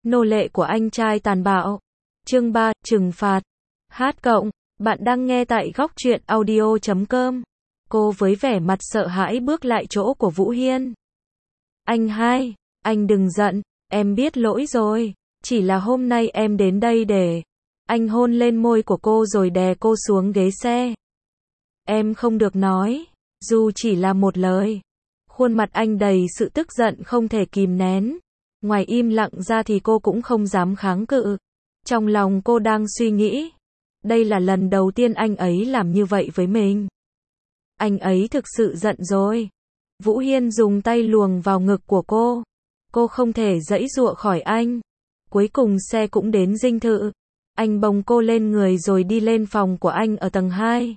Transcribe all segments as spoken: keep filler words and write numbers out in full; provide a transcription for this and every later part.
nô lệ của anh trai tàn bạo. Chương ba, trừng phạt. Hát cộng, bạn đang nghe tại góc truyện audio chấm com. Cô với vẻ mặt sợ hãi bước lại chỗ của Vũ Hiên. Anh hai, anh đừng giận, em biết lỗi rồi, chỉ là hôm nay em đến đây để... Anh hôn lên môi của cô rồi đè cô xuống ghế xe. Em không được nói, dù chỉ là một lời. Khuôn mặt anh đầy sự tức giận không thể kìm nén. Ngoài im lặng ra thì cô cũng không dám kháng cự. Trong lòng cô đang suy nghĩ. Đây là lần đầu tiên anh ấy làm như vậy với mình. Anh ấy thực sự giận rồi. Vũ Hiên dùng tay luồng vào ngực của cô. Cô không thể giãy giụa khỏi anh. Cuối cùng xe cũng đến dinh thự. Anh bồng cô lên người rồi đi lên phòng của anh ở tầng hai.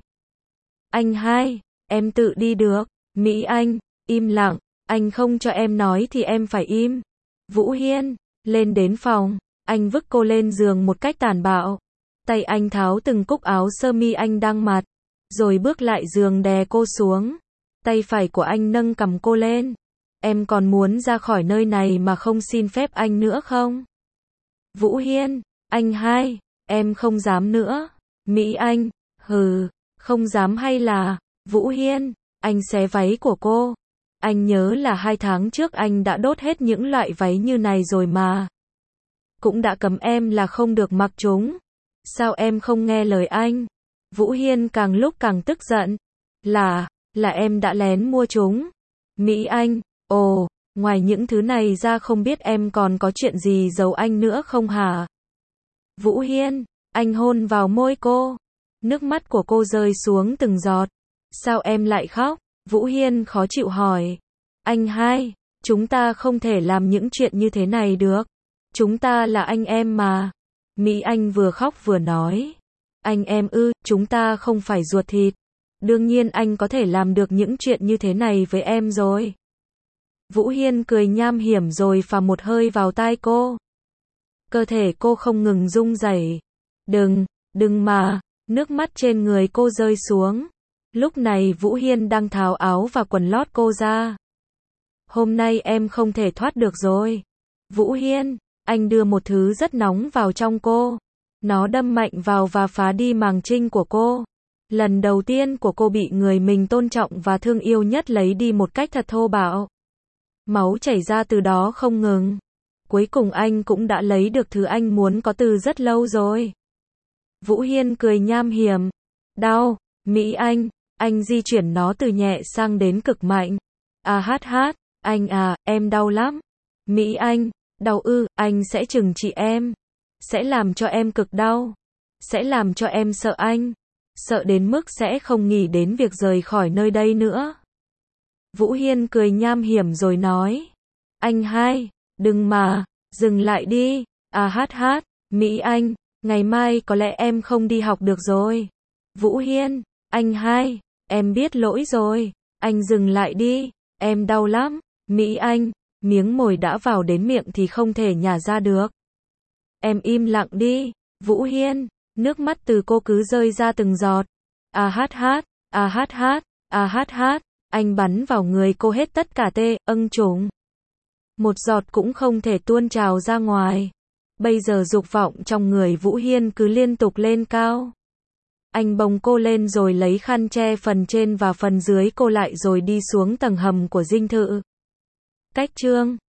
Anh hai, em tự đi được. Mỹ Anh, im lặng, anh không cho em nói thì em phải im. Vũ Hiên, lên đến phòng, anh vứt cô lên giường một cách tàn bạo. Tay anh tháo từng cúc áo sơ mi anh đang mặc, rồi bước lại giường đè cô xuống. Tay phải của anh nâng cằm cô lên. Em còn muốn ra khỏi nơi này mà không xin phép anh nữa không? Vũ Hiên, anh hai, em không dám nữa. Mỹ Anh, hừ, không dám hay là... Vũ Hiên, anh xé váy của cô. Anh nhớ là hai tháng trước anh đã đốt hết những loại váy như này rồi mà. Cũng đã cấm em là không được mặc chúng. Sao em không nghe lời anh? Vũ Hiên càng lúc càng tức giận. Là, là em đã lén mua chúng. Mỹ Anh, ồ, ngoài những thứ này ra không biết em còn có chuyện gì giấu anh nữa không hả? Vũ Hiên, anh hôn vào môi cô. Nước mắt của cô rơi xuống từng giọt. Sao em lại khóc? Vũ Hiên khó chịu hỏi. Anh hai, chúng ta không thể làm những chuyện như thế này được. Chúng ta là anh em mà. Mỹ Anh vừa khóc vừa nói. Anh em ư, chúng ta không phải ruột thịt. Đương nhiên anh có thể làm được những chuyện như thế này với em rồi. Vũ Hiên cười nham hiểm rồi phà một hơi vào tai cô. Cơ thể cô không ngừng rung rẩy. Đừng, đừng mà. Nước mắt trên người cô rơi xuống. Lúc này Vũ Hiên đang tháo áo và quần lót cô ra. Hôm nay em không thể thoát được rồi. Vũ Hiên, anh đưa một thứ rất nóng vào trong cô. Nó đâm mạnh vào và phá đi màng trinh của cô. Lần đầu tiên của cô bị người mình tôn trọng và thương yêu nhất lấy đi một cách thật thô bạo. Máu chảy ra từ đó không ngừng. Cuối cùng anh cũng đã lấy được thứ anh muốn có từ rất lâu rồi. Vũ Hiên cười nham hiểm. Đau, Mỹ Anh. Anh di chuyển nó từ nhẹ sang đến cực mạnh. À hát hát, anh à, em đau lắm. Mỹ Anh, đau ư, anh sẽ trừng trị em. Sẽ làm cho em cực đau. Sẽ làm cho em sợ anh. Sợ đến mức sẽ không nghĩ đến việc rời khỏi nơi đây nữa. Vũ Hiên cười nham hiểm rồi nói. Anh hai, đừng mà, dừng lại đi. À hát hát, Mỹ Anh, ngày mai có lẽ em không đi học được rồi. Vũ Hiên, anh hai. Em biết lỗi rồi, anh dừng lại đi, em đau lắm. Mỹ Anh, miếng mồi đã vào đến miệng thì không thể nhả ra được. Em im lặng đi. Vũ Hiên, nước mắt từ cô cứ rơi ra từng giọt. À hát hát, à hát hát, à hát hát, anh bắn vào người cô hết tất cả tê, âng trùng. Một giọt cũng không thể tuôn trào ra ngoài. Bây giờ dục vọng trong người Vũ Hiên cứ liên tục lên cao. Anh bồng cô lên rồi lấy khăn che phần trên và phần dưới cô lại rồi đi xuống tầng hầm của dinh thự. Cách chương